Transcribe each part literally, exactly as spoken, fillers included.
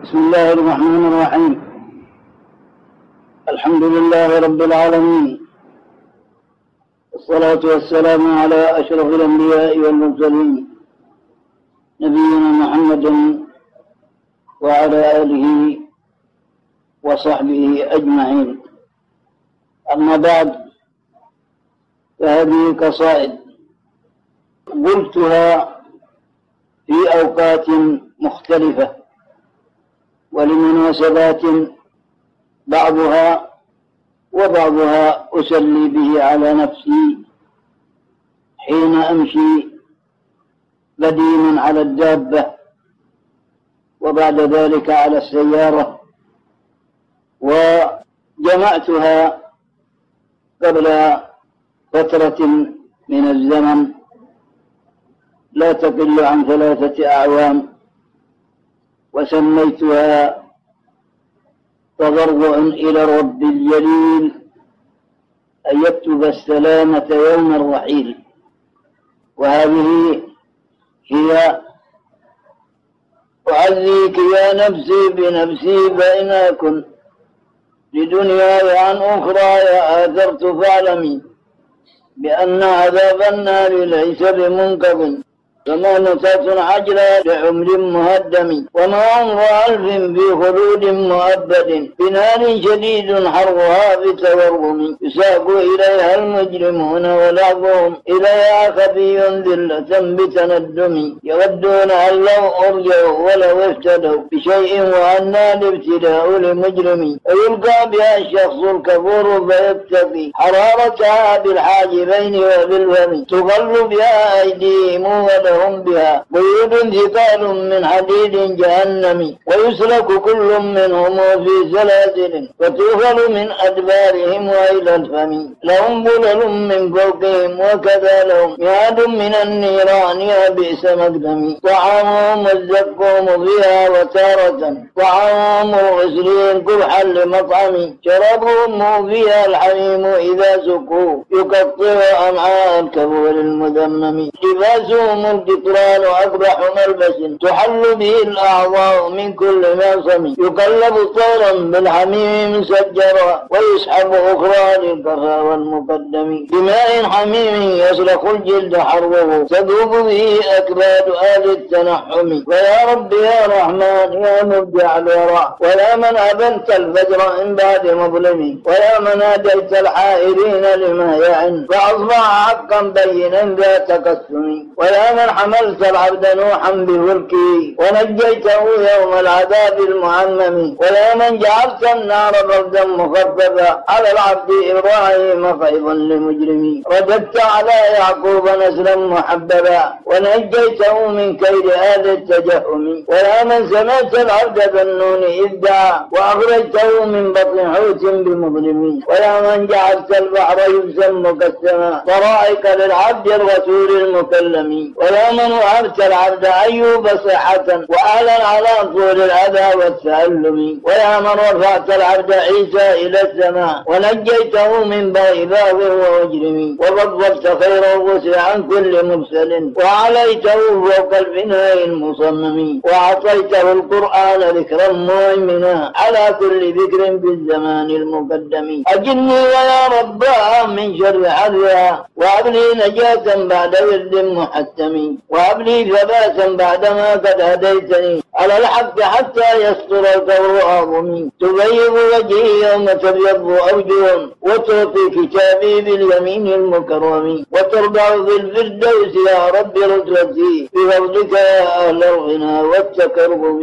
بسم الله الرحمن الرحيم. الحمد لله رب العالمين، والصلاة والسلام على أشرف الأنبياء والمرسلين نبينا محمد وعلى آله وصحبه أجمعين. أما بعد، فهذه قصائد قلتها في أوقات مختلفة ولمناسبات بعضها وبعضها أسلي به على نفسي حين أمشي قديما على الدابة، وبعد ذلك على السيارة، وجمعتها قبل فترة من الزمن لا تقل عن ثلاثة أعوام، وسميتها تضرع إلى الرب الجليل أن يكتب السلامة يوم الرحيل. وهذه هي: أعزيك يا نفسي بنفسي فإن أكن لدنياي عن أخرى آثرت فاعلمي بأن عذاب النار ليس بمنقض، فما نفس عجلة لعمر مهدم، وما عمر ألف في خلود مؤبد، بنار شديد حرها بتورم، يساق إليها المجرمون ولعبهم إليها خفي ذلة بتندم، يودون أن لو أرجعوا ولو افتدوا بشيء وأنى الابتلاء لمجرم، ويلقى بها الشخص الكفور فيبتغي حرارتها بالحاجبين وبالفم، تغل بها أيديهم ولا هم بها قيود ثقال من حديد جهنم، ويسلك كل منهم في سلاسل وتوصل من أدبارهم وإلى الفم، لهم بلل من فوقهم وكذا لهم مهاد من النيران وبئس مقدم، طعامهم الزقوم فيها وتارة طعامهم الغسلين كرحا لمطعم، شرابهم فيها الحميم إذا سقوا يقطع أمعاء الكفور المذمم، لباسهم القطران أقبح ملبس تحل به الأعضاء من كل معصم، يقلب طيرا بالحميم مسجرا ويسحب أخرى للكفى والمقدم، بماء حميم يسلخ الجلد حربه تذوب به أكباد آل التنحم، ويا رب يا رحمن يا مبدع الورى، ولا من أبنت الفجر من بعد مظلم، ولا من ناديت الحائرين لما يعن فأصبح حقا بينا ذات قسم، ولا من حملت العبد نوحا بفلكه ونجيته يوم العذاب المعمم، ولا من جعلت النار بردا مخففا على العبد إبراهيم خيبا لمجرمين، رددت على يعقوب نسلا محببا ونجيته من كيد آل التجهم، ولا من سمعت العبد بالنون إذ دعا وأخرجته من بطن حوت بمظلم، ولا من جعلت البحر يبسا مكسما طرائق للعبد الرسول المكلم، ولا من وهبت العبد أيوب صحة وأهلا على طول الأذى والتألم، ولا من رفعت العبد عيسى إلى السماء ونجيته من بغباغ ومجرم، وفضلت خير الرسل عن كل مرسل وعليته فوق البناء المصمم، وأعطيته القرآن ذكرا مهيمنا على كل ذكر في الزمان المقدم، أجني ويا ربها من شر حرها وهب لي نجاة بعد ورد محتم، وهب لي ثباتا بعدما قد هديتني على الحق حتى يستر الكور أعظمي، تبيض وجهي يوم تبيض أوجه وتعطي كتابي باليمين المكرم، وترضع في الفردوس يا رب رتبتي بفضلك يا أهل الغنى والتكرم.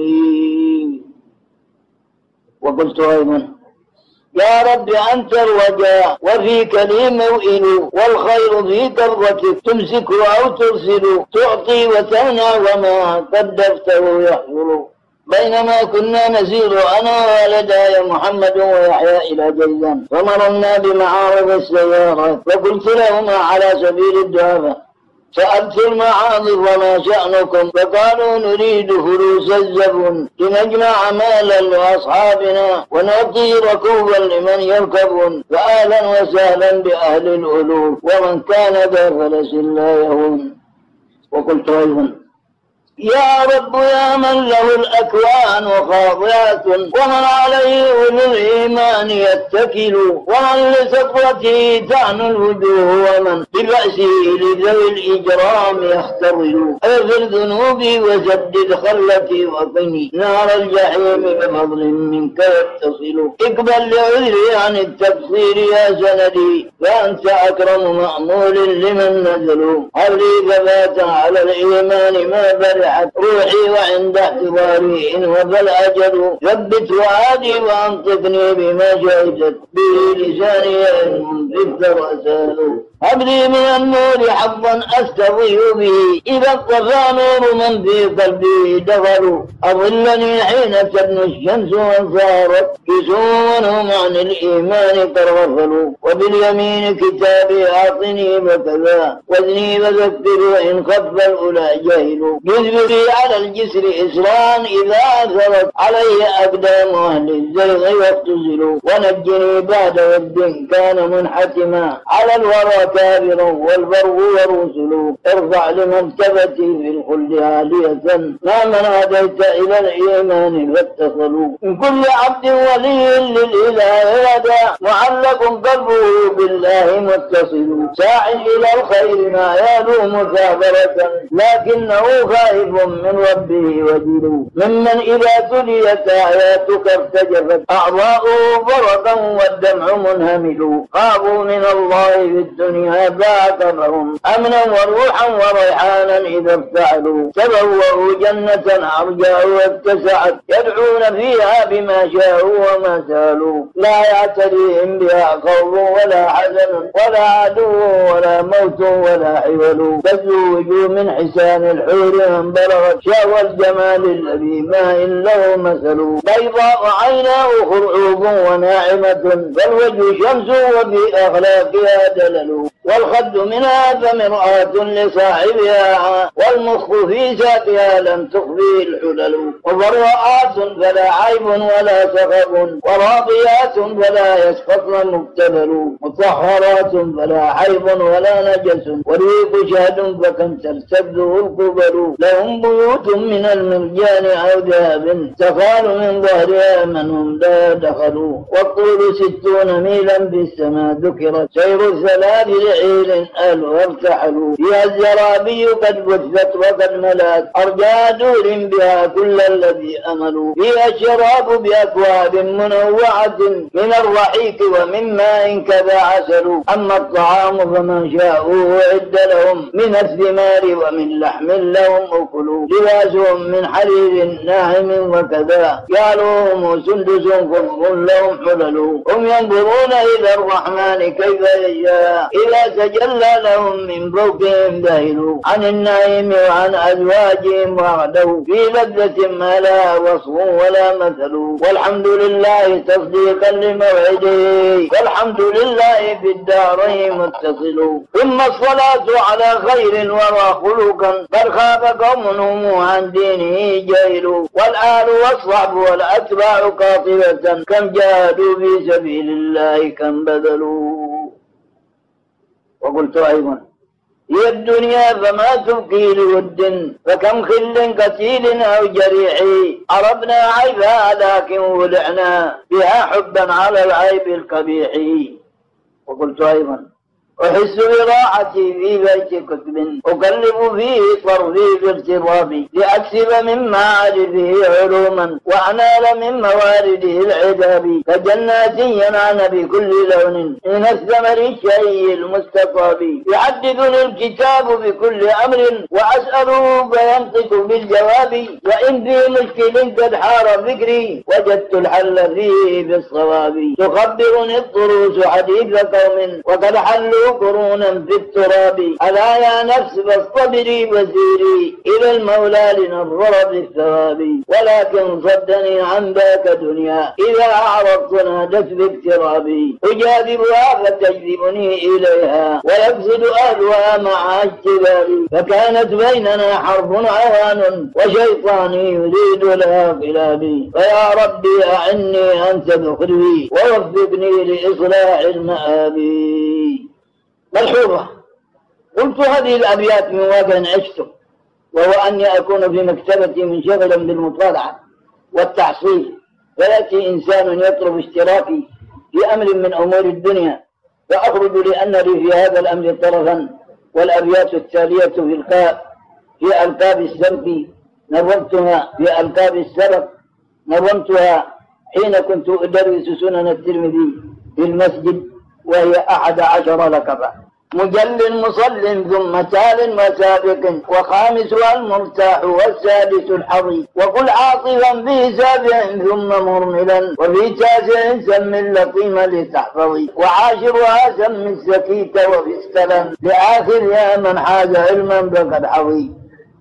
وقلت أيضا: يا رب أنت الرجاء وفيك لي موئل، والخير في كرتك تمسك أو ترسل، تعطي وتمنع وما قدرته يحصل، بينما كنا نسير أنا وولداي محمد ويحيى إلى جيزان، فمررنا بمعارض السيارات وقلت لهما على سبيل الدعابة سألت المعاذ وما شأنكم، فقالوا نريد فلوس الزبون لنجمع مالا لأصحابنا ونعطي ركوبا لمن يركبون، فأهلا وسهلا بأهل الألوف ومن كان ذا فلس لا يهون. وقلت أيضا: يا رب يا من له الأكوان خاضعة ومن عليه أولو الإيمان يتكل ومن لسطوته تعنو الوجوه ومن ببأسه لذوي الإجرام يخترل اغفر ذنوبي وسدد خلتي وقني نار الجحيم بفضل منك يتصل اقبل لعذري عن التقصير يا سندي فأنت أكرم مأمول لمن نزل هب لي ثباتا على الإيمان ما برحت روحي وعند احتضاري إن وفى الأجل ثبت وعادي وأنطقني بما شهدت به لساني إن منفذت وأسأل هب لي من النور حظا أستضيء به إذا اطفى نور من في قلبي دخلوا أظلني حين تدنو الشمس وانصارت كسوهم عن الإيمان ترغفلوا وباليمين كتابي أعطني وكذا وزني وذكر وإن خف الأولى جهلوا جذبي على الجسر إسران إذا أثرت عليه أقدام أهل الزيغ واختزلوا ونجني بعد ود كان منحتما على الورى كابرا والبر والرسل ارفع لمرتبتي في الخلد عالية ما من هديت إلى الإيمان فاتصلوا من كل عبد ولي للإله لدى معلق قلبه بالله متصل ساع إلى الخير ما يالو مثابرة لكنه خائف من ربه وجل ممن إذا تليت آياتك ارتجفت أعضاؤه فرقا والدمع منهمل خافوا من الله في الدنيا باعتبرهم أمنا وروحا وريحانا إذا افتعلوا تبوأوا جنة أرجاء واتسعت يدعون فيها بما شاءوا وما سالوا لا يعتريهم بها خوف ولا حزن ولا عدو ولا موت ولا حول تزوجوا من حسان الحور من بلغت شهوى الجمال الذي ما إن له مثل بيضاء عيناه خرعوب وناعمة فالوجه شمس وفي أخلاقها دلل والخد منها فمرآة لصاحبها والمخ في ذاتها لم تخفي الحلل وبراءات فلا عيب ولا سخب وراضيات فلا يسقطن مبتذل مطهرات فلا عيب ولا نجس وريق شهد فكم ترتده القبل لهم بيوت من المرجان أو ذهب تخال من ظهرها من هم لا دخلوا والطول ستون ميلا في السماء ذكرت سير السلابل عيل أهلها ارتحلوا فيها الزرابي قد بثت وقد ملات أرجى دور بها كل الذي أملوا فيها الشراب بأكواب منوعة من الرحيق ومن ماء كذا عسل أما الطعام فمن شاءوا أعد لهم من الثمار ومن لحم لهم أكلوا لباسهم من حرير ناعم وكذا يعلوهم سندس خضر لهم حلل هم ينظرون إلى الرحمن كيف يشاء إذا تجلى لهم من فوقهم ذهلوا عن النعيم وعن أزواجهم وعدوا في لذة ما لا وصف ولا مثل والحمد لله تصديقا لموعده والحمد لله في الدارين متصل ثم الصلاة على خير الورى خلقا بل خاب قوم هم عن دينه جاهل والآل والصحب والأتباع قاطبة كم جاهدوا في سبيل الله كم بذلوا. وقلت أيضا هي الدنيا فما تبكي لود فكم خل قتيل أو جريح عرفنا عيبها لكن ولعنا بها حبا على العيب القبيح. وقلت أيضا أحس براحتي في بيت كتب أقلب فيه طرفي بارتباطي لأكسب مما عرفه علوما وأنال من موارده العذاب كجنات ينعن بكل لون من الثمر الشيء المستطاب يحدثني الكتاب بكل أمر وأسأله فينطق بالجواب وإن في مشكل قد حار فكري وجدت الحل فيه بالصواب تخبرني الطروس حديث قوم وقد حلوا قرونا في التراب ألا يا نفس فاصطبري وسيري إلى المولى لنظر بالثواب ولكن صدني عن ذاك دنيا إذا أعرضت نادت باقترابي أجاذبها فتجذبني إليها ويفسد أهلها مع اجتبابي فكانت بيننا حرب عوان وشيطاني يريد لها قلابي فيا ربي أعني أنت ذخري ووفقني لإصلاح المآبي. ملحوظة قلت هذه الأبيات من واقع عشته وهو أني أكون في مكتبتي منشغلا بالمطالعة والتحصيل، فيأتي إنسان يطلب اشتراكي في أمر من أمور الدنيا، فأخرج لأن لي في هذا الأمر طرفا. والأبيات التالية في القاء في ألقاب السبق نظمتها في ألقاب السبق نظمتها حين كنت أدرس سنن الترمذي في المسجد، وهي أحد عشر لقبا: مجل مصل ثم تال وسابق، وخامسها المرتاح والسادس الحظي، وقل عاطفا في سابع ثم مرملا، وفي تاسع سم اللطيم لتحفظي، وعاشرها سم السكيت وفي السلام لآخرها من حاز علما فقد حظي.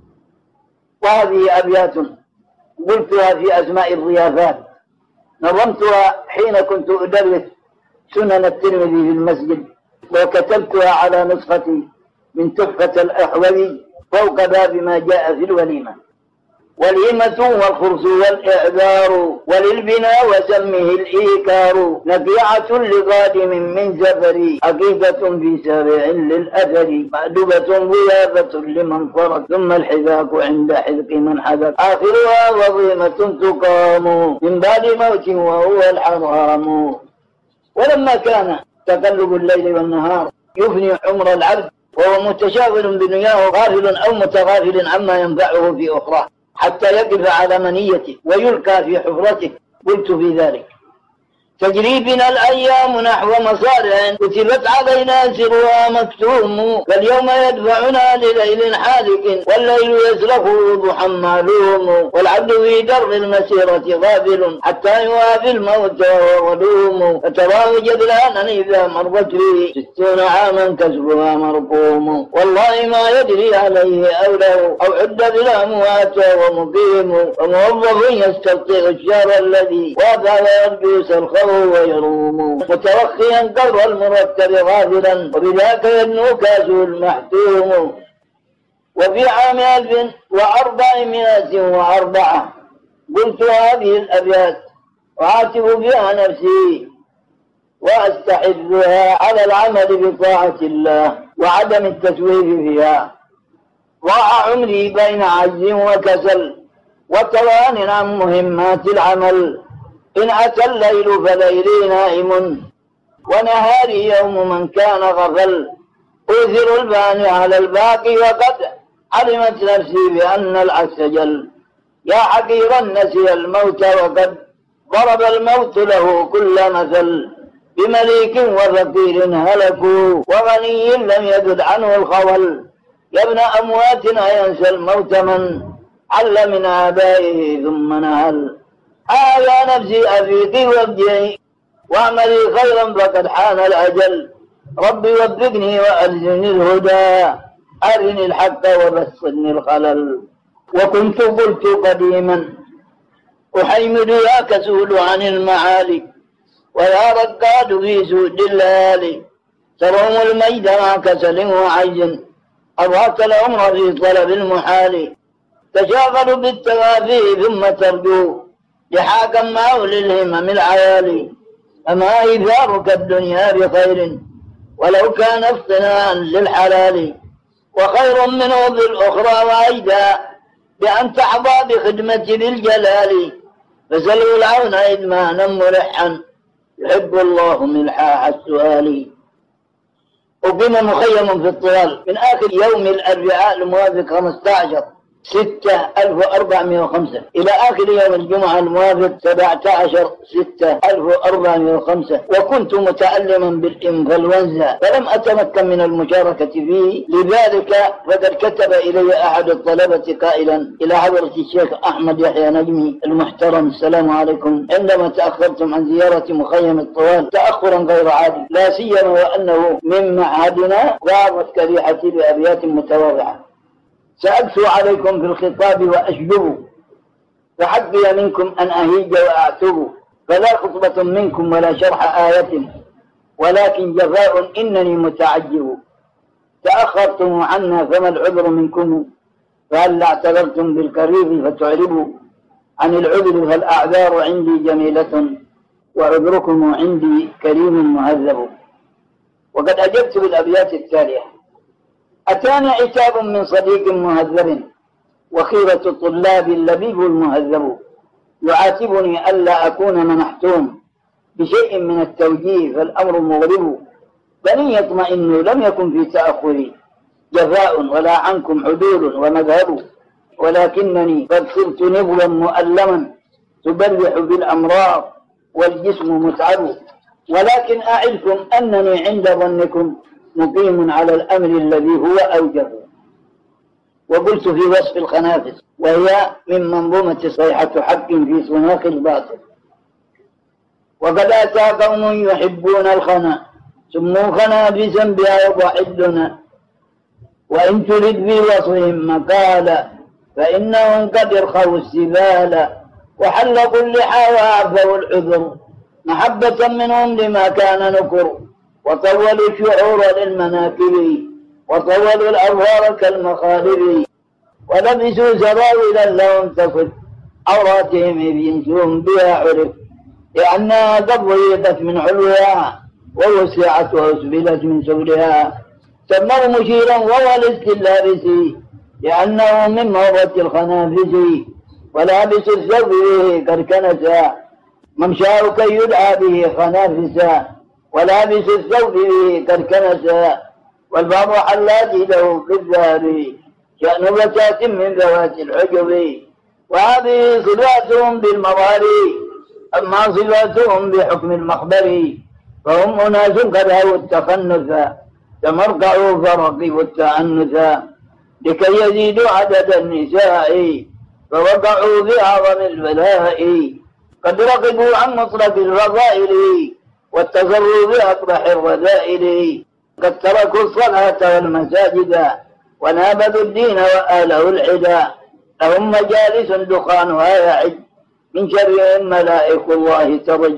وهذه أبيات قلتها في أسماء الضيافات، نظمتها حين كنت أدرس سنن الترمذي في المسجد، وكتبتها على نسختي من تحفة الأحوذي فوق باب ما جاء في الوليمة: والهمة والخرس والإعذار وللبناء وسمه الإيكار، نبيعة لقادم من سفري عقيدة في سابع للأثر، مأدبة ضيافة لمن فرق، ثم الحذاك عند حذق من حذق، آخرها وظيمة تقام من بعد موت وهو الحرام. ولما كان تقلب الليل والنهار يفني عمر العبد وهو متشاغل بدنياه غافل أو متغافل عما ينفعه في أخرى حتى يقف على منيته ويلقى في حفرته، قلت في ذلك: تجري بنا الأيام نحو مصارع كتبت علينا سرها مكتوم، فاليوم يدفعنا لليل حالك والليل يسلخه ضحى معلوم، والعبد في در المسيرة غافل حتى يوافي الموت وهو غلوم، فتراه جدلانا إذا مرت به ستون عاما كسبها مرقوم، والله ما يدري عليه أوله أو عد بالأموات وهو مقيم، وموظف يستبطئ الشر الذي وافى ويلبس الخوف ويروم، متوخيا قبر المرتب غافلا وبذاك يدنو كاسه المحتوم. وفي عام ألف وأربعمائة وأربعة قلت هذه الأبيات وأعاتب بها نفسي وأستحثها على العمل بطاعة الله وعدم التسويف فيها. ضاع عمري بين عجز وكسل وتوان عن مهمات العمل، إن أتى الليل فليلي نائم ونهاري يوم من كان غفل، أوثر الباني على الباقي وقد علمت نفسي بأن العكس جل، يا حقيرا نسي الموت وقد ضرب الموت له كل مثل، بمليك وفقير هلكوا وغني لم يجد عنه الخول، يا ابن أموات أينسى الموت من عل من آبائه ثم نهل، آه يا نفسي أفيقي وابدعي واعملي خيرا فقد حان الأجل، ربي وفقني وألزمني الهدى أرني الحق وبصرني الخلل. وكنت قلت قديما أحيمد يا كسول عن المعالي، ويا رقاد في سود الليالي، تروم الميد مع كسل وعجز، أضغط العمر في طلب المحال، تشاغل بالتوافي ثم ترجو لحاكا معه للهمم العيالي، أما إيثارك الدنيا بخير ولو كان اصطناعا للحلال، وخير منه بالأخرى وأيدا بأن تحظى بخدمة ذي الجلال، فسلوا العون إدمانا مرحا يحب الله ملحاح السؤال. أقيم مخيم في الطلال من آخر يوم الأربعاء الموافق خمسة عشر ستة ألف وأربعمائة وخمسة إلى آخر يوم الجمعة الموافق سبعة عشر ستة ألف وأربعمائة وخمسة، وكنت متألما بالإنفلونزا فلم أتمكن من المشاركة فيه، لذلك فقد كتب إلي أحد الطلبة قائلا: إلى حضرة الشيخ أحمد يحيى نجمي المحترم، السلام عليكم، عندما تأخرتم عن زيارة مخيم الطوال تأخرا غير عادي، لا سيما وأنه من معهدنا ضاعت كريحتي بأبيات متواضعة، سأبثو عليكم في الخطاب وأشجب، فحقي منكم أن أهيج وأعتب، فلا خطبة منكم ولا شرح آية ولكن جفاء إنني متعجب، تأخرتم عنا فما العذر منكم، فهل اعتذرتم بالقريب فتعربوا عن العذر، فالأعذار عندي جميلة وعذركم عندي كريم مهذب. وقد أجبت بالأبيات التالية: أتاني عتاب من صديق مهذب وخيرة الطلاب اللبيب المهذب يعاتبني ألا أكون منحتوم بشيء من التوجيه فالأمر مغرب. بني يطمئن لم يكن في تأخري جفاء ولا عنكم عدول ومذهب، ولكنني قد صرت نبلا مؤلما تبرح بالأمراض والجسم متعب، ولكن أعدكم أنني عند ظنكم مقيم على الأمر الذي هو أوجب. وقلت في وصف الخنافس وهي من منظومة صيحة حق في سناق الباطل: وقد أتى قوم يحبون الخنا سموا خنافسا بها وضحدنا، وإن ترد في وصفهم مقالا فإنهم قد ارخوا السبال، وحلقوا اللحى وعفوا العذر محبة منهم لما كان نكر، وطولوا الشعور للمناكب وطولوا الأظهار كالمخالب، ولبسوا سراولا لهم تصف عوراتهم إذ يمسون بها عرف، لأنها قد ضيقت من علوها ووسعت وأسبلت من سولها. سموا مشيرا وهو الاستلابس لأنه من موضة الخنافس، ولابس الثوب به كركنسا ممشاه كي يدعى به خنافسا، ولابس الثوب به كركنسا والبعض حلاج له في الذهب شأن بسات من ذوات العجب. وهذه صفاتهم بالمظهر أما صفاتهم بحكم المخبر، فهم أناس قد هووا التخنث تمرقعوا فرقبوا التعنث لكي يزيدوا عدد النساء فوقعوا بأعظم البلاء، قد رقبوا عن مطلق الرذائل واتصروا بأقبح الرذائل، قد تركوا الصلاة والمساجد ونابذوا الدين وآله العدا، لهم مجالس دخانها يعج من شرهم ملائك الله تضج،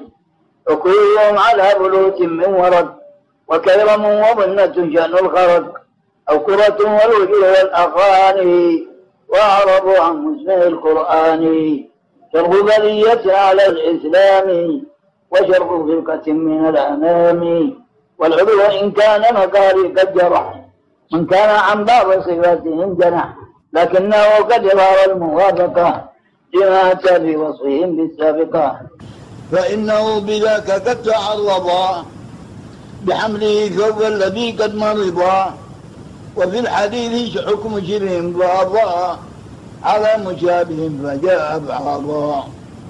وكلهم على بلوت من ورد وكرم وظنة شأن الخرق، أو كرة والوجه والأخاني وأعرضوا عن مسمع القرآن، شرق بلية على الإسلام وشرق فرقة من الأمام، والعلو إن كان مكاري قد جرح من كان عن بعض صفاتهم جنح، لكنه قد ظهر الموافقة لما أتى في وصفهم بالسابقة، فإنه بذاك قد تعرض بحمله ثوب الذي قد مرضا، وفي الحديث حكم شبه بعضا على مشابه فجاء بعضا.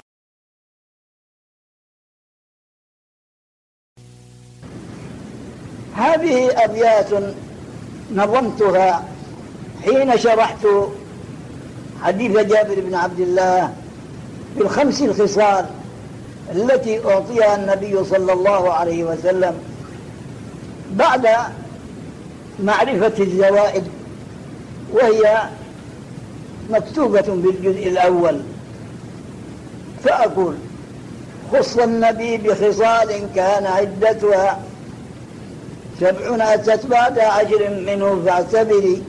هذه أبيات نظمتها حين شرحت حديث جابر بن عبد الله بالخمس الخصال التي أعطيها النبي صلى الله عليه وسلم بعد معرفة الزوائد، وهي مكتوبة بالجزء الأول. فأقول: خص النبي بخصال كان عدتها سبع أتت بعد عشر منه فاعتبري،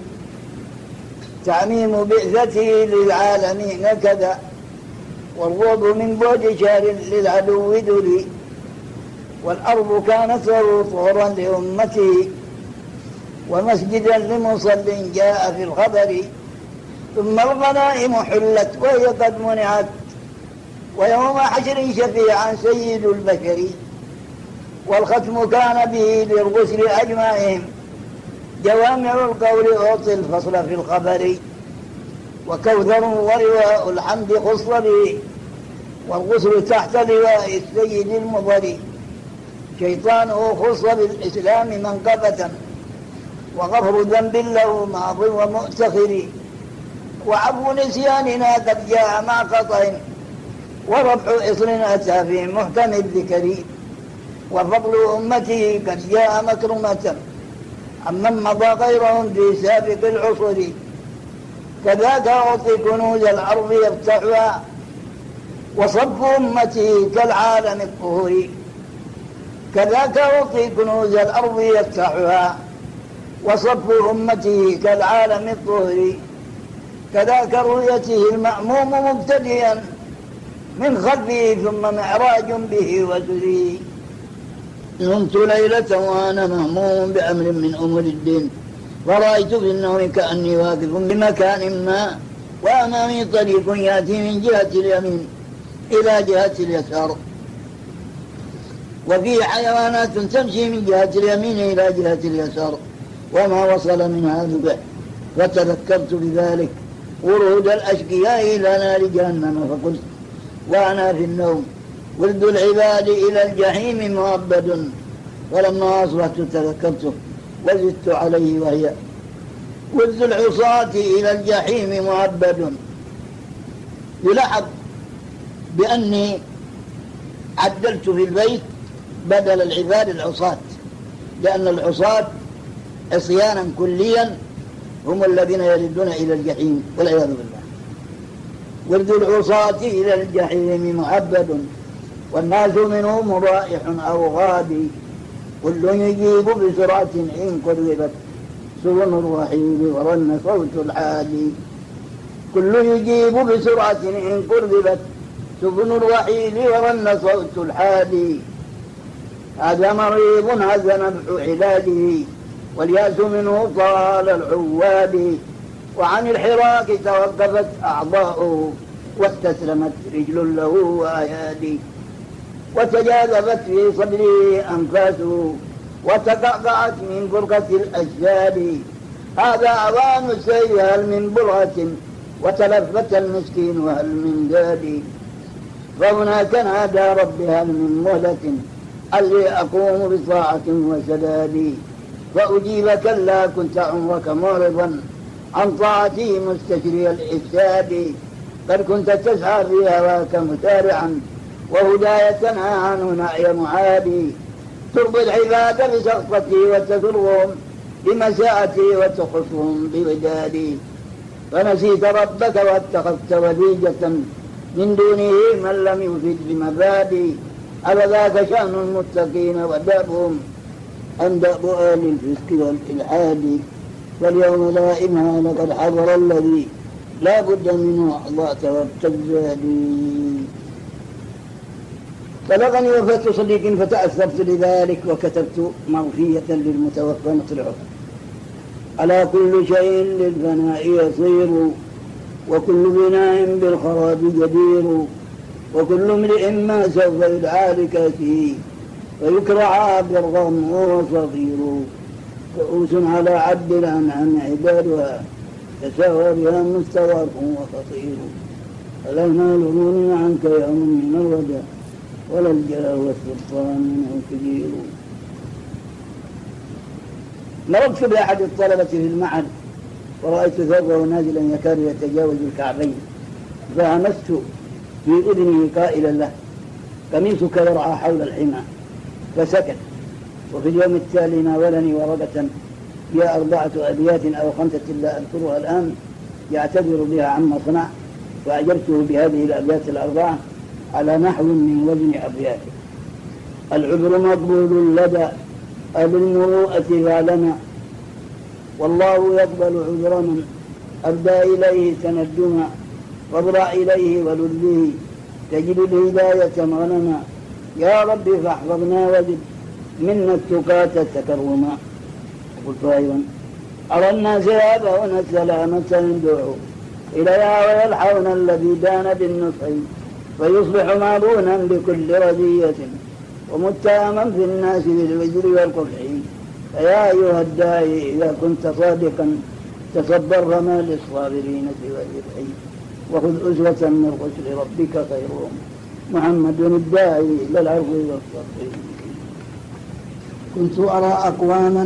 تعميم بعثته للعالمين كذا، والوضع من بعد شهر للعدو دلي، والأرض كانت له طهرا لأمته ومسجدا لمصل جاء في الخبر، ثم الغنائم حلت وهي قد منعت، ويوم حشر شفيعا سيد البشر، والختم كان به للغسل أجمعهم، جوامع القول أعطي الفصل في الخبر، وكوثر ورواء الحمد خص به، والغسل تحت لواء السيد المضر، شيطانه خص بالإسلام منقبة، وغفر ذنب له ماض ومؤتخر، وعفو نسياننا قد جاء مع قطع، ورفع إصر أتى في محكم الذكر، وفضل أمته قد جاء مكرمة عمن مضى غيرهم في سابق العصر، كذاك أعطي كنوز الأرض يفتحها، وصف أمته كالعالم الطهور، كذاك أعطي كنوز الأرض يفتحها، وصف أمته كالعالم الطهر، كذاك رؤيته المأموم مبتدئا من خلفه ثم معراج به وسري. نمت ليلة وأنا مهموم بأمر من أمور الدين، فرأيت في النوم كأني واقف بمكان ما، وأمامي طريق يأتي من جهة اليمين إلى جهة اليسار، وفيه حيوانات تمشي من جهة اليمين إلى جهة اليسار، وما وصل من هذا به. فتذكرت بذلك ورود الأشقياء إلى نار جهنم، فقلت وأنا في النوم ولد العباد إلى الجحيم مؤبد. ولما أصبحت تذكرته وزدت عليه، وهي ولد العصاة إلى الجحيم مؤبد. يلاحظ بأني عدلت في البيت بدل العباد العصاة، لأن العصاة عصيانا كليا هم الذين يردون إلى الجحيم والعياذ بالله. ولد العصاة إلى الجحيم مؤبد، والناس منهم رائح أو غادي، كل يجيب بسرعة إن قربت سبل الرحيل ورن صوت الحادي. كل يجيب بسرعة إن قربت سبل الرحيل ورن صوت الحادي. هذا مريض هز نبح علاجه، والياس منه طال العواد. وعن الحراك توقفت أعضاؤه، واستسلمت رجل له وأيادي. وتجاذبت في صدره أنفاسه، وتقعقعت من فرقة الأجساد. هذا أوان السير هل من بلغة، وتلفت المسكين وهل من زاد. فهناك نادى رب هل من مهلة، علي أقوم بطاعة وسداد. فأجيب كلا كنت عمرك معرضا عن طاعتي مستشري الإفساد. قد كنت تسعى في هواك متارعا، وهداية تنهى عنه نعي معادي. ترضي العباد بسخطتي وتسرهم بمساءتي وتخصهم بودادي. فنسيت ربك واتخذت وليجة من دونه من لم يفد بمبادي. أفذاك شأن المتقين ودابهم أن دأب آل الفسق والإلحاد. فاليوم لا إمهال لقد حضر الذي لا بد منه أحظات والتجزادي. بلغني وفاة صديق فتأثرت لذلك، وكتبت مرثية للمتوفى مطلعه: على كل شيء للفناء يصير، وكل بناء بالخراب جدير، وكل امرئ ما سوف يدعى لكافيه، فيكرع بالغم وهو صغير. كؤوس على عبد الأنعام عبادها، تساوى بها مستغرق وخطير. فلا المال غني عنك يوم من الوداع، ولا الجاه والسلطان منه كبير. مررت بأحد الطلبة في المعهد، ورأيت ثوبه نازلا يكاد يتجاوز الكعبين، فهمست في أذنه قائلا له: قميصك يرعى حول الحمى. فسكت. وفي اليوم التالي ناولني ورقة فيها أربعة أبيات أو خمسة لا أذكرها الآن يعتذر بها عما صنع، فأجبته بهذه الأبيات الأربعة على نحو من وزن أبياته: العذر مقبول لدى أهل المروءة فعلنا، والله يقبل عذر من أبدى إليه تندما، واضرع إليه ولذه تجد الهداية مغنما. يا رب فاحفظنا وزد منا التقاة تكرما. قلت أيضا: أرى الناس يابون السلامة يندعوا إليها ويلحون الذي دان بالنصح، فيصبح معبونا بكل رزية ومتهما في الناس بالوزر والقبح. فيا أيها الداعي إذا كنت صادقا تصبر فما للصابرين سوى الربح، وخذ أسوة من رسل ربك خيرهم محمد الداعي إلى العفو والصبر. كنت أرى أقواما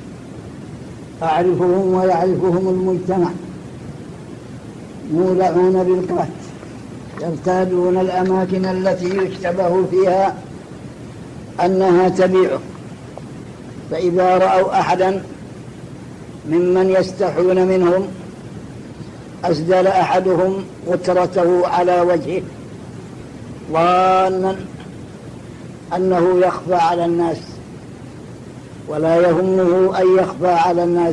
أعرفهم ويعرفهم المجتمع مولعون بالقات، يرتادون الأماكن التي يشتبه فيها أنها تبيعه، فإذا رأوا أحدا ممن يستحون منهم أسدل أحدهم وترته على وجهه ظانا أنه يخفى على الناس، ولا يهمه أن يخفى على الناس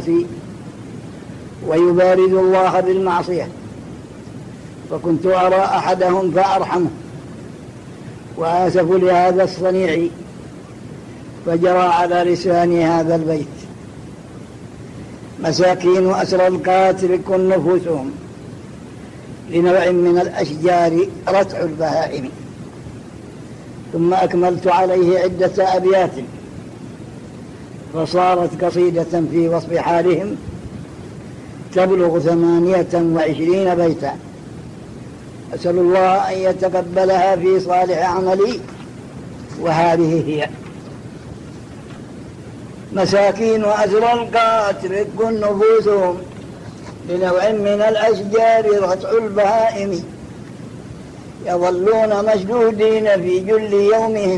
ويبارز الله بالمعصية. فكنت أرى أحدهم فأرحمه وآسف لهذا الصنيع، فجرى على لسان هذا البيت: مساكين أسرى القاتل كن نفوسهم لنوع من الأشجار رتع البهائم. ثم أكملت عليه عدة أبيات فصارت قصيدة في وصف حالهم تبلغ ثمانية وعشرين بيتا. أسأل الله أن يتقبلها في صالح عملي. وهذه هي: مساكين أسرى القاتل رق نفوسهم لنوع من الأشجار رتع البهائم، يظلون مشدودين في جل يومهم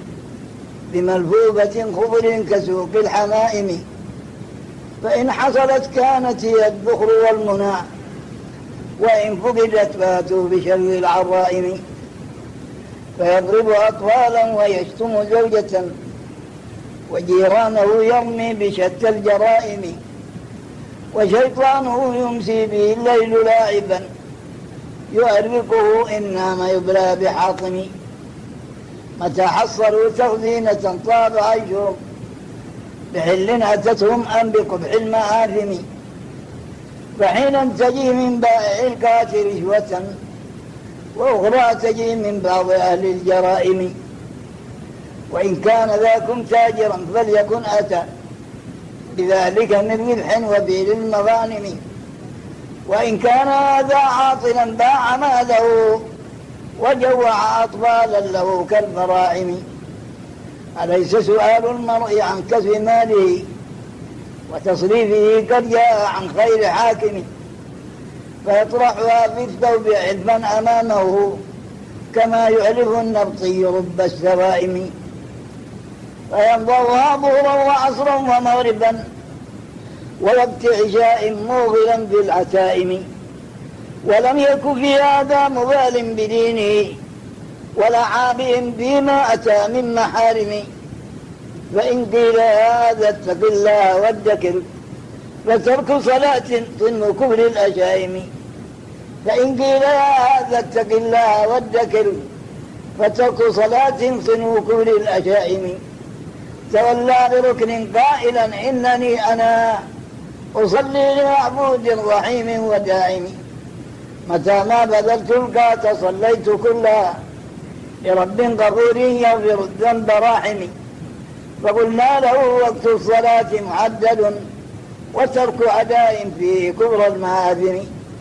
بملفوبة خضر كسوق الحمائم، فإن حصلت كانت هي الذخر والمنى، وإن فقدت فاتوا بشر العرائم، فيضرب أطفالا ويشتم زوجة وجيرانه يرمي بشتى الجرائم، وشيطانه يمسي به الليل لاعبا يؤرقه إن نام يبلى بحاطم، متى حصلوا تخزينة طاب عيشهم بحل أتتهم أم بقبح المآثم، فحينا تجي من بائع الكاتر رشوة وأخرى تجي من بعض أهل الجرائم، وإن كان ذاكم تاجرا فليكن أتى بذلك من ربح وبيل المغانم، وإن كان هذا عاطلا باع ماله وجوع أطفالا له كالبراعم، أليس سؤال المرء عن كسب ماله وتصريفه قد جاء عن خير حاكم، فيطرحها في الثوب علما أمامه كما يعرف النبطي رب السوائم، فيمضغها ظهرا وعصرا ومغربا ووقت عشاء موغلا بالعتائم، ولم يك في هذا مبال بدينه ولا عابئ فيما أتى من محارم، فإن قيل هذا اتق الله وادكر فترك صلاة صن كفر الأشائم، فإن قيل هذا اتق الله وادكر فترك صلاة صن كفر الأشائم، تولى بركن قائلا إنني أنا أصلي لمعبود رحيم ودائم، متى ما بذلت القات صليت كلها لرب غفور يغفر الذنب راحم، فقلنا له وقت الصلاة محدد وترك أداء فيه كبر المآثم،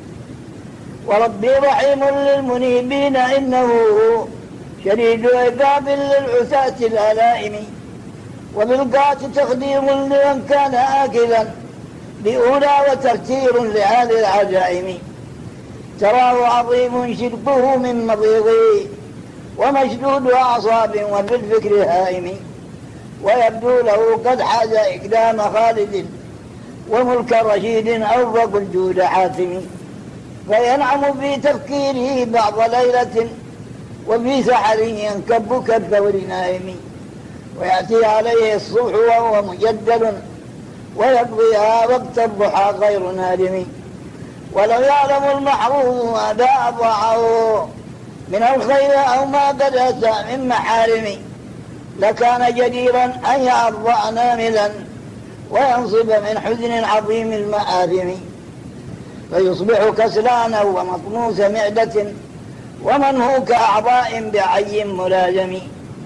وربي رحيم للمنيبين إنه شديد عقاب للعساة الألائم، وبالقات تخدير لمن كان آكلا بأولى وترتير لأهل العجائم، تراه عظيم شركه من مضيغه ومشدود أعصاب وفي الفكر هائم، ويبدو له قد حاز إقدام خالد وملك رشيد أوفق الجود حاتم، فينعم في تفكيره بعض ليلة وفي سحر ينكب كالثور نائم، ويأتي عليه الصبح وهو مجدل ويقضيها وقت الضحى غير نادم، ولو يعلم المحروم ماذا أضاعه من الخير أو ما قد أتى من محارم لكان جديرا أن يعض أناملا وينصب من حزن عظيم المآثم، فيصبح كسلانا ومطموس معدة ومنهوك أعضاء بعي ملازم،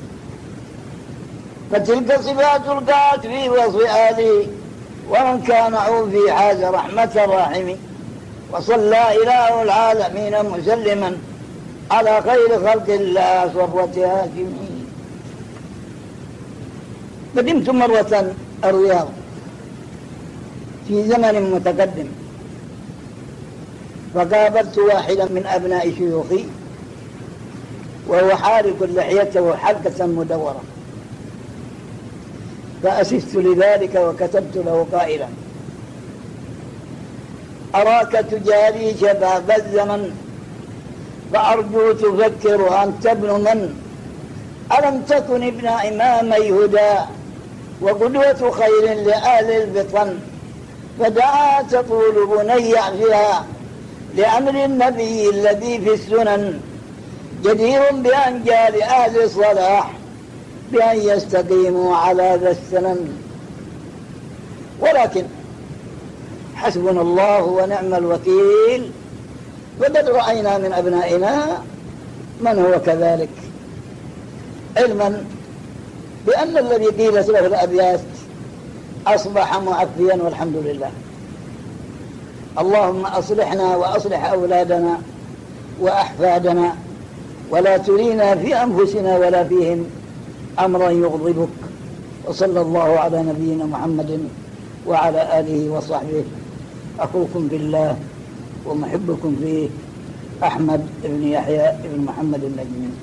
فتلك صفات القات في وصف آله ومن كان عوفي حاز رحمة الراحم، وصلى إله العالمين مسلما على خير خلق الله صفوة هاشمين. قدمت مرة الرياض في زمن متقدم، فقابلت واحدا من أبناء شيوخي وهو حالق لحيته حلقة مدورة، فأسست لذلك وكتبت له قائلا: أراك تجاري شباب الزمن فأرجو تفكر أنت ابن من، ألم تكن ابن إمامي هدى وقدوة خير لأهل البطن، فدعا تطول بني فيها لأمر النبي الذي في السنن، جدير بأنجال أهل الصلاح بأن يستقيموا على ذا السنن، ولكن حسبنا الله ونعم الوكيل وقد رأينا من أبنائنا من هو كذلك، علما بأن الذي قيلت له الأبيات أصبح معفيا والحمد لله. اللهم أصلحنا وأصلح أولادنا وأحفادنا، ولا ترينا في أنفسنا ولا فيهم أمرا يغضبك. وصلى الله على نبينا محمد وعلى آله وصحبه. أخوكم بالله ومحبكم فيه، أحمد بن يحيى بن محمد النجمي.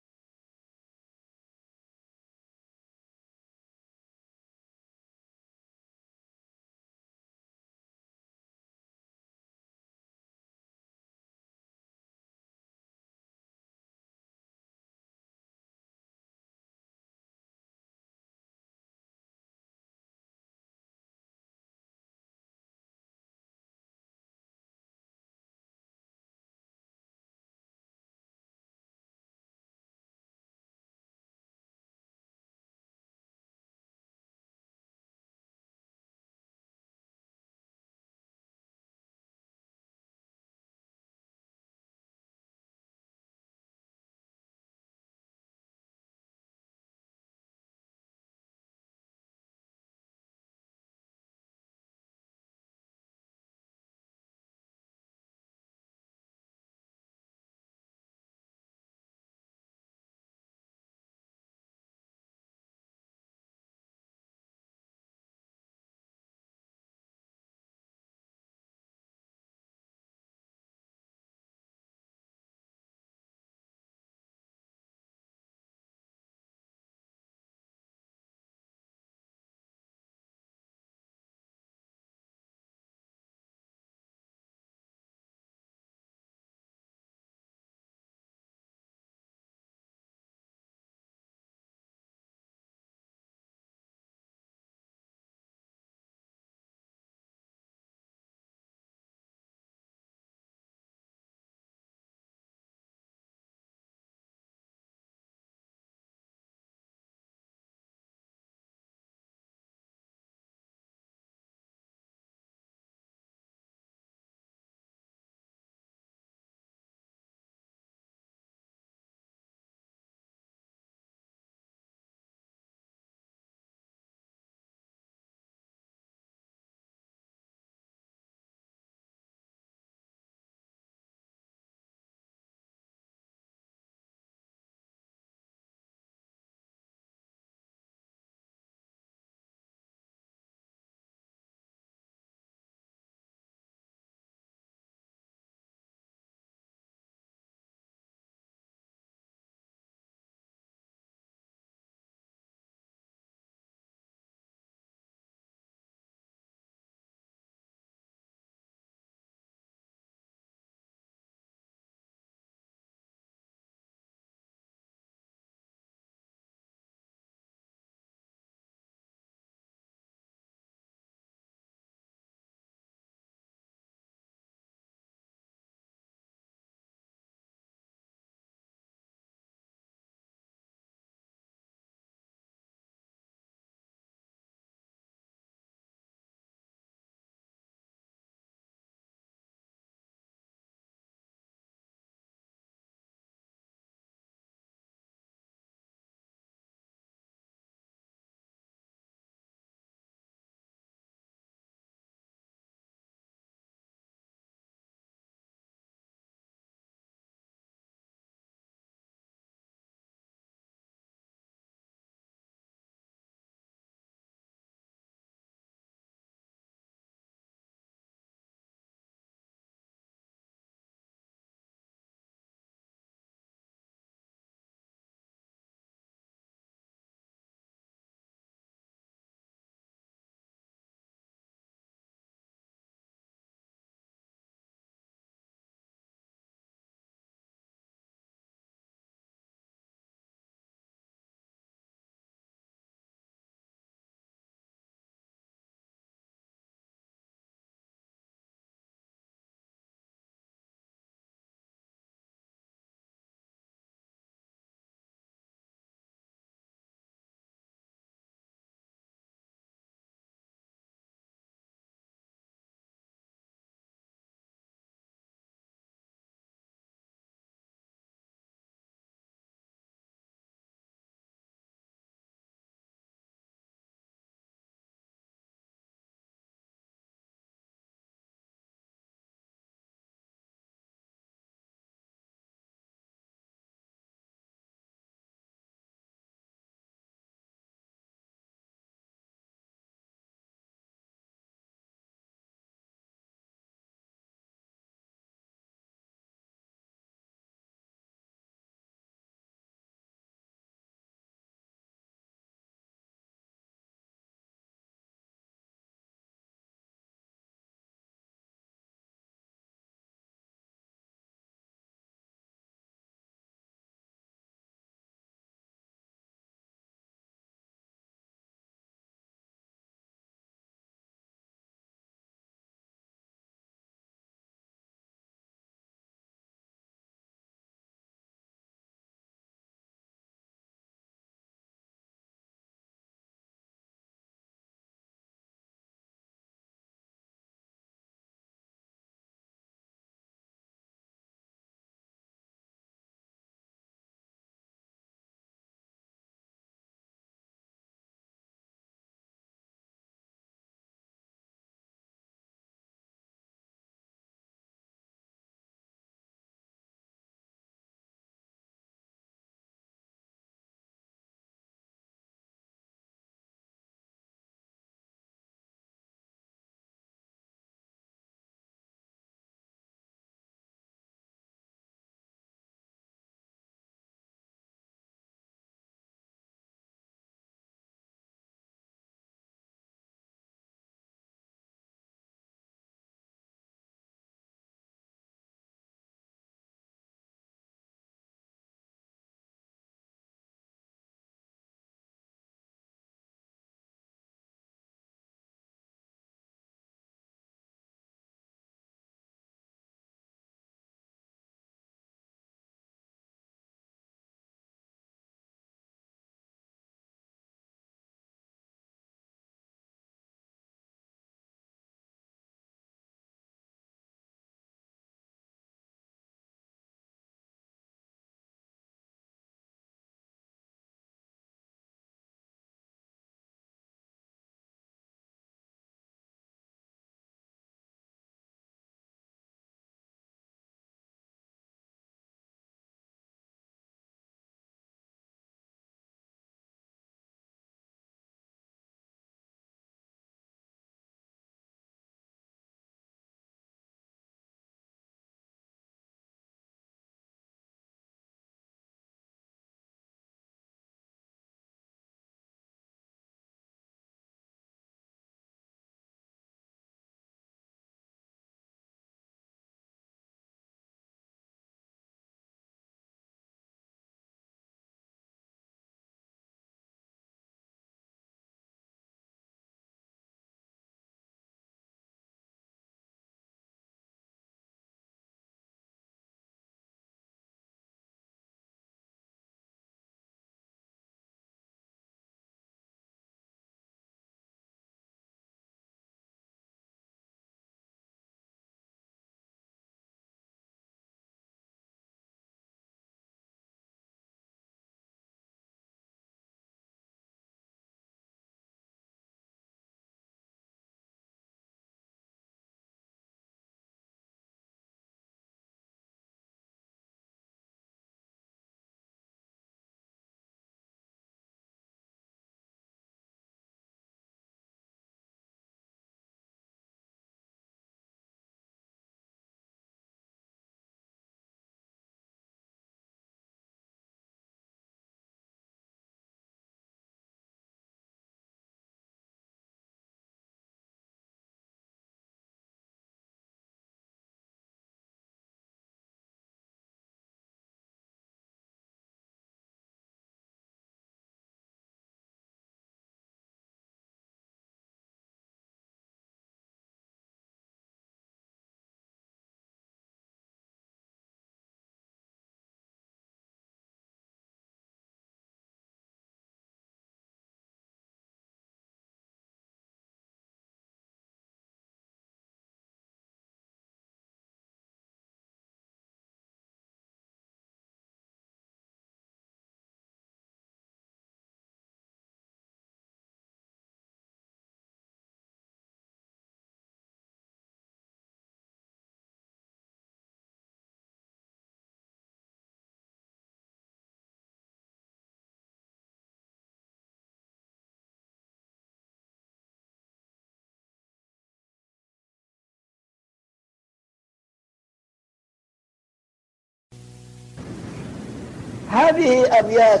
هذه أبيات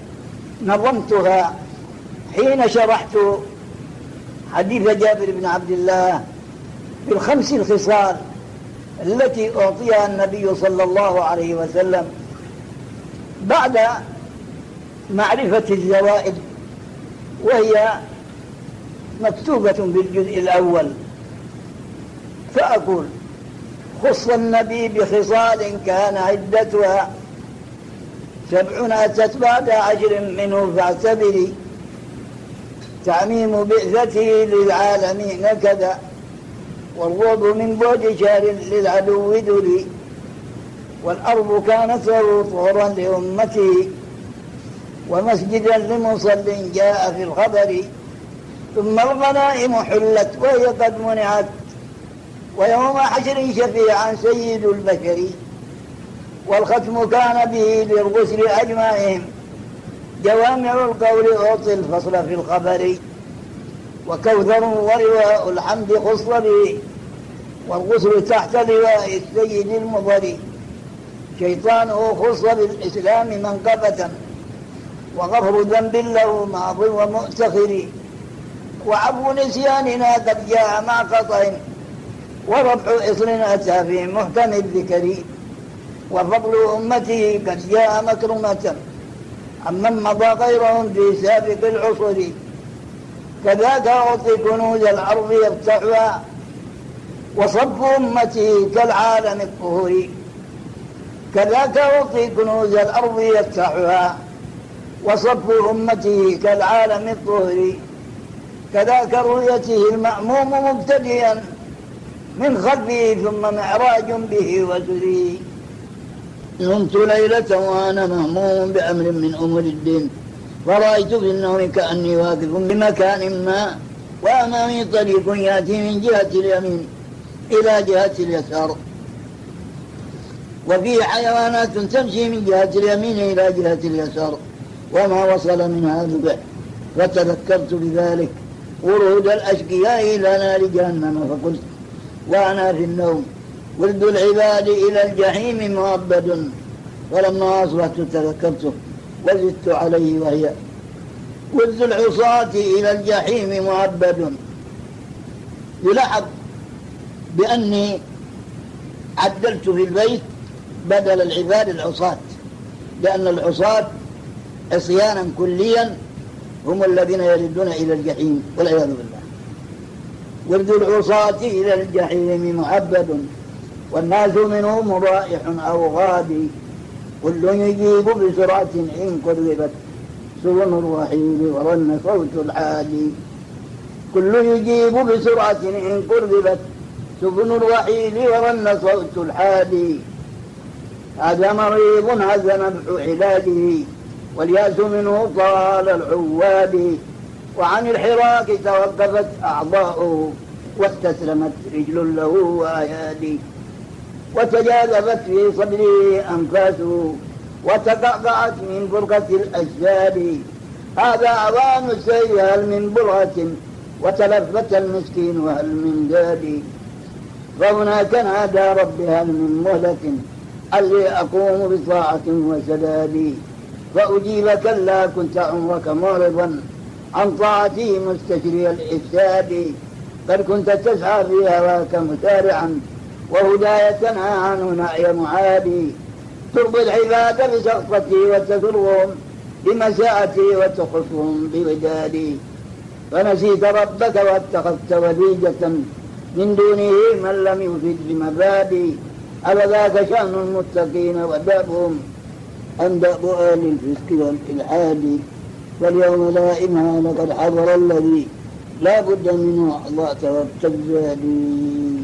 نظمتها حين شرحت حديث جابر بن عبد الله بالخمس الخصال التي أعطيها النبي صلى الله عليه وسلم بعد معرفة الزوائد، وهي مكتوبة بالجزء الأول. فأقول: خص النبي بخصال كان عدتها سبعون أتت بعد عشر منه فاعتبري، تعميم بعثته للعالمين كذا، والوضع من بعد شهر للعدو دري، والأرض كانت له طهرا لأمته ومسجدا لمصل جاء في الخبر، ثم الغنائم حلت وهي قد منعت، ويوم حشر شفيعا سيد البشر، والختم كان به للغسل أجمعهم، جوامع القول أعطي الفصل في الخبر، وكوثر ورواء الحمد خص به، والغسل تحت لواء السيد المضر، شيطانه خص بالإسلام منقبة، وغفر ذنب له ماض ومؤتخر، وعفو نسياننا قد جاء مع قطع، ورفع إصر أتى في محكم الذكر، وفضل أمته قد جاء مكرمة عمن مضى غيرهم في سابق العصر، كذاك أعطي كنوز الأرض يفتحها، وصف أمته كالعالم الطهور، كذاك أعطي كنوز الأرض يفتحها، وصف أمته كالعالم الطهر، كذاك رؤيته المأموم مبتدئا من خلفه ثم معراج به وسري. نمت ليلة وأنا مهموم بأمر من أمور الدين، فرأيت في النوم كأني واقف بمكان ما، وأمامي طريق يأتي من جهة اليمين إلى جهة اليسار، وفيه حيوانات تمشي من جهة اليمين إلى جهة اليسار، وما وصل منها ذبح. فتذكرت بذلك ورود الأشقياء إلى نار جهنم، فقلت وأنا في النوم: ولد العباد إلى الجحيم مؤبد. ولما أصبحت تذكرته وزدت عليه، وهي: ولد العصاة إلى الجحيم مؤبد. يلاحظ بأني عدلت في البيت بدل العباد العصاة، لأن العصاة عصيانا كليا هم الذين يردون إلى الجحيم والعياذ بالله. ولد العصاة إلى الجحيم مؤبد، والناس منهم رائح أو غادي، كل يجيب بسرعة إن قربت سبل الرحيل ورن صوت الحادي، كل يجيب بسرعة إن قربت سبل الرحيل ورن صوت الحادي. هذا مريض هز نبح علاجه، والياس منه طال العواد، وعن الحراك توقفت أعضاؤه، واستسلمت رجل له وأيادي، وتجاذبت في صدره أنفاسه، وتقعقعت من برقة الأجساد. هذا أوان السير هل من برهة، وتلفت المسكين وهل من داد. فهناك نادى رب هل من مهلة، علي أقوم بطاعة وسداد. فأجيب كلا كنت عمرك معرضا عن طاعتي مستشري الإفساد، بل كنت تسعى في هواك مسارعا، وهداية تنهى عنه نعي معادي. ترضي العباد بسخطتي وتذرهم بمساءتي وتخصهم بودادي. فنسيت ربك واتخذت وليجة من دونه من لم يفد بمبادي. أفذاك شأن المتقين ودابهم أن دأب آل الفسق والإلحاد. فاليوم لا إمها لقد حضر الذي لا بد منه أعضاء والتجزادي.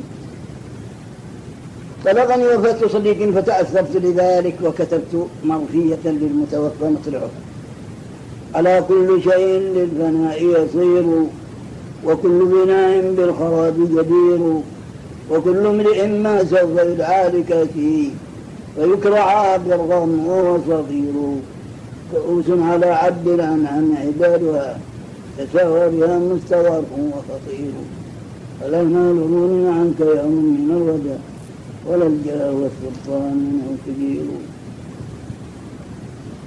بلغني وفاة صديق فتأثرت لذلك، وكتبت مرثية للمتوفى مطلعه: على كل شيء للفناء يصير، وكل بناء بالخراب جدير، وكل امرئ ما سوف يدعى لكاته، فيكرع بالغم وهو صغير. كؤوس على عبد الأنعم عبادها، تساوى بها مستغرق وخطير. فلا المال غني عنك يوم من الوداع، ولا الجاه والسلطان منه كبير.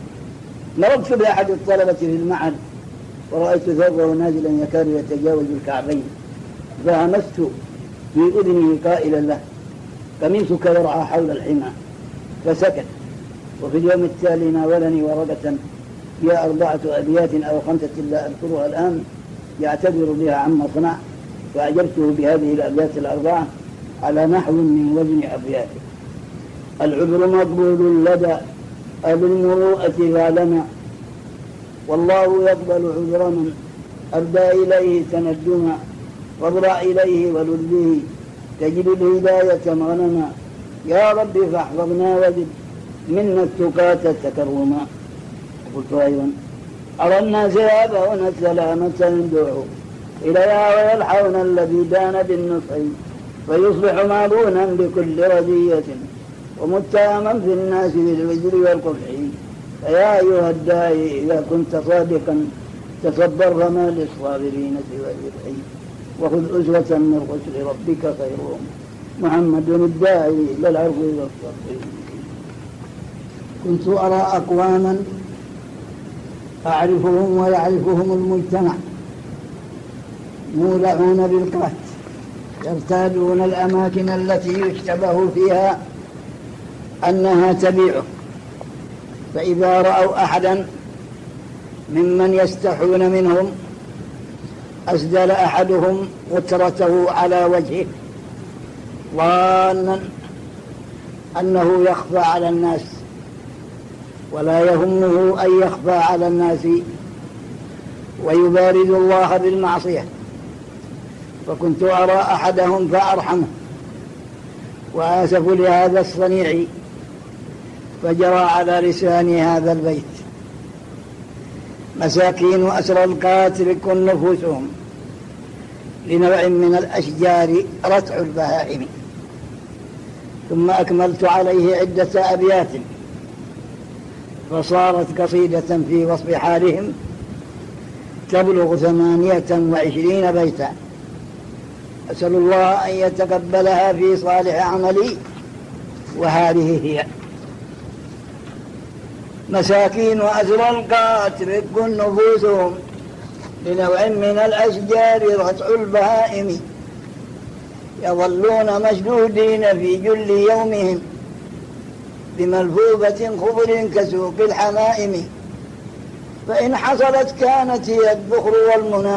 مررت بأحد الطلبة في المعهد ورأيت ثوبه نازلا يكاد يتجاوز الكعبين، فهمست في أذنه قائلا له: قميصك يرعى حول الحمى، فسكت. وفي اليوم التالي ناولني ورقة فيها أربعة أبيات أو خمسة لا أذكرها الآن يعتذر بها عما صنع، فأجبته بهذه الأبيات الأربعة على نحو من وزن أبياته: العذر مقبول لدى أهل المروءة فاعلما، والله يقبل عذر من أبدى إليه تندما، واضرع إليه ولذه تجد الهداية مغنما، يا رب فاحفظنا وزد منا التقاة تكرما. قلت أيضا: أرى الناس يابون السلامة يندعوا إليها ويلحون الذي دان بالنصح، فيصبح معبونا بكل رزية ومتهما في الناس بالوزر والقبح. فيا أيها الداعي إذا كنت صادقا تصبر فما للصابرين سوى الربح، وخذ أسوة من رسل ربك خيرهم محمد الداعي إلى العرض والصبر. كنت أرى أقواما أعرفهم ويعرفهم المجتمع مولعون بالقات يرتادون الأماكن التي يشتبه فيها أنها تبيعه، فإذا رأوا أحدا ممن يستحون منهم أسدل أحدهم وترته على وجهه ظانا أنه يخفى على الناس، ولا يهمه أن يخفى على الناس ويبارز الله بالمعصية. فكنت أرى أحدهم فأرحمه وآسف لهذا الصنيع، فجرى على لسان هذا البيت: مساكين أسرى القاتل كن نفوسهم لنوع من الأشجار رتع البهائم. ثم أكملت عليه عدة أبيات فصارت قصيدة في وصف حالهم تبلغ ثمانية وعشرين بيتا، أسأل الله أن يتقبلها في صالح عملي، وهذه هي: مساكين أسرى القاتل كن نفوسهم لنوع من الأشجار رتع البهائم، يظلون مشدودين في جل يومهم بملفوفة خضر كسوق الحمائم، فإن حصلت كانت هي الذخر والمنى،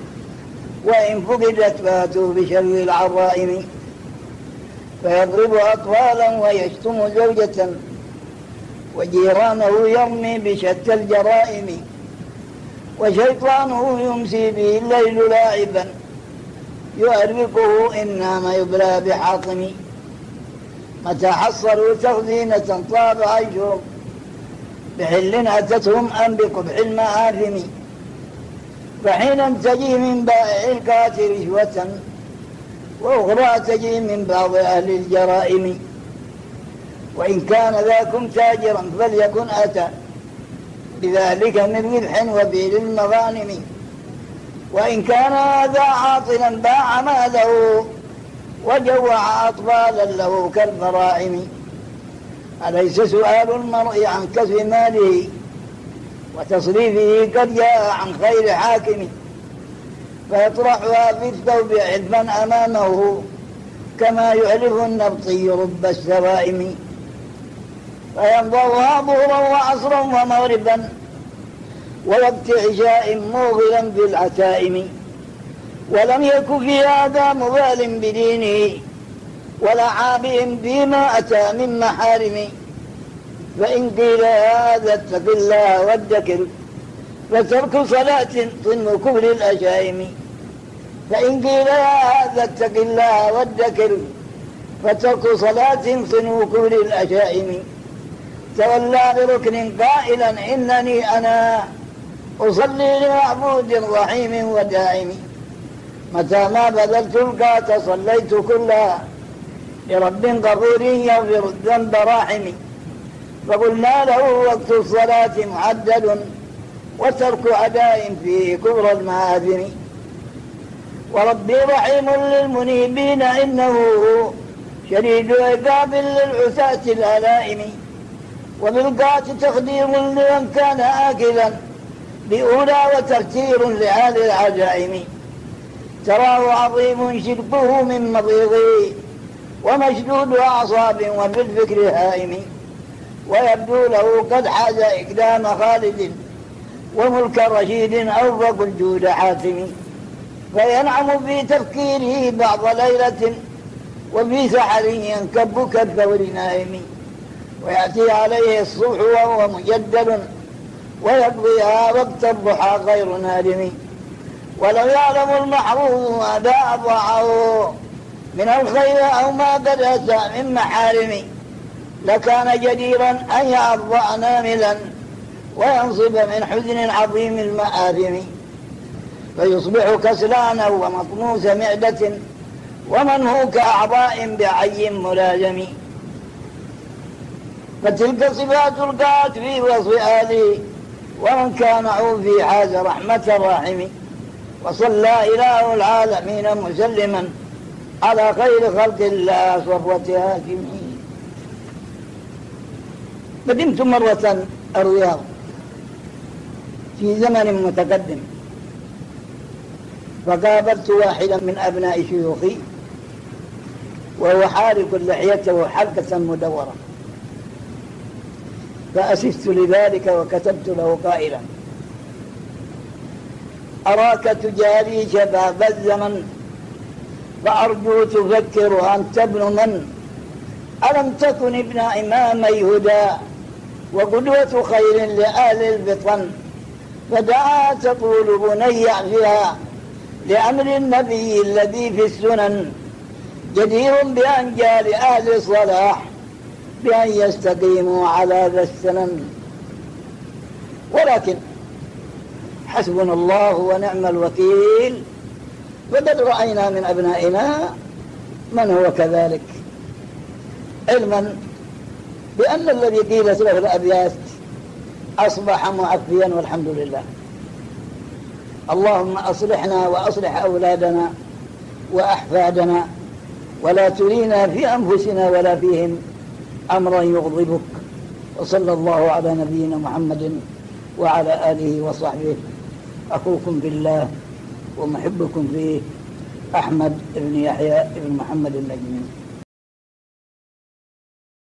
وإن فقدت فاتوا بشر العرائم، فيضرب أطفالا ويشتم زوجة وجيرانه يرمي بشتى الجرائم، وشيطانه يمسي به الليل لاعبا يؤرقه إن نام يبلى بحاطم، متى حصلوا تخزينة طاب عيشهم بحل أتتهم أم بقبح المآثم، فحينا تجي من بائع الكاتر رشوة وأخرى تجي من بعض أهل الجرائم، وإن كان ذاكم تاجرا فليكن أتى بذلك من ربح وبيل المغانم، وإن كان هذا عاطلا باع ماله وجوع أطفالا له كالبراعم. أليس سؤال المرء عن كسب ماله وتصريفه قد جاء عن خير حاكم، فيطرحها في الثوب علفا أمامه كما يعلف النبطي رب السوائم، فينظرها ظهرا وعصرا ومغربا ووقت عشاء موغلا بالعتائم، ولم يك في هذا مبال بدينه ولا عابئ فيما أتى من محارم، فإن قيل هذا اتق الله وادكر فترك صلاة صنو كفر الأشائم، فإن قيل هذا اتق الله وادكر فترك صلاة صنو كفر الأشائم، تولى بركن قائلا إنني أنا أصلي لمعبود رحيم ودائم، متى ما بذلت القات صليت كلها لرب غفور يغفر الذنب راحم، فقلنا له وقت الصلاة معدد وترك أداء فيه كبر المآثم، وربي رحيم للمنيبين إنه شديد عقاب للعساة الألائم، وبالقات تخدير لمن كان آكلا بأولى وترتير لآل العجائم تراه عظيم شربه من مضيض ومشدود أعصاب وبالفكر هائم ويبدو له قد حاز إقدام خالد وملك رشيد أوفق الجود حاتم فينعم في تفكيره بعض ليلة وفي سحر ينكب كالثور نائم ويأتي عليه الصبح وهو مجدل ويقضيها وقت الضحى غير نادم ولو يعلم المحروم ماذا أضاعه من الخير أو ما قد أتى من محارم لكان جديرا أن يعض ناملا وينصب من حزن عظيم المآثم فيصبح كسلانا ومطموس معدة ومنهوك أعضاء بعي ملازم فتلك صفات القات في وصف آله ومن كان في حاز رحمة الراحم وصلى إله العالمين مسلما على خير خلق الله صفوة هاشمين. قدمت مرة الرياض في زمن متقدم فقابلت واحدا من أبناء شيوخي وهو حارق لحيته حلقة مدورة فأسست لذلك وكتبت له قائلا: أراك تجاري شباب الزمن فأرجو تفكر أنت ابن من ألم تكن ابن إمامي هدى وقدوة خير لآل البطن فدعا تطول بني فيها لأمر النبي الذي في السنن جدير بأنجال أهل الصلاح بأن يستقيموا على ذا السنن ولكن حسبنا الله ونعم الوكيل وقد رأينا من أبنائنا من هو كذلك علما بأن الذي قيلت له الأبيات أصبح معفيا والحمد لله. اللهم أصلحنا وأصلح أولادنا وأحفادنا ولا ترينا في أنفسنا ولا فيهم أمرا يغضبك. وصلى الله على نبينا محمد وعلى آله وصحبه. أخوكم بالله ومحبكم فيه أحمد بن يحيى بن محمد النجمي.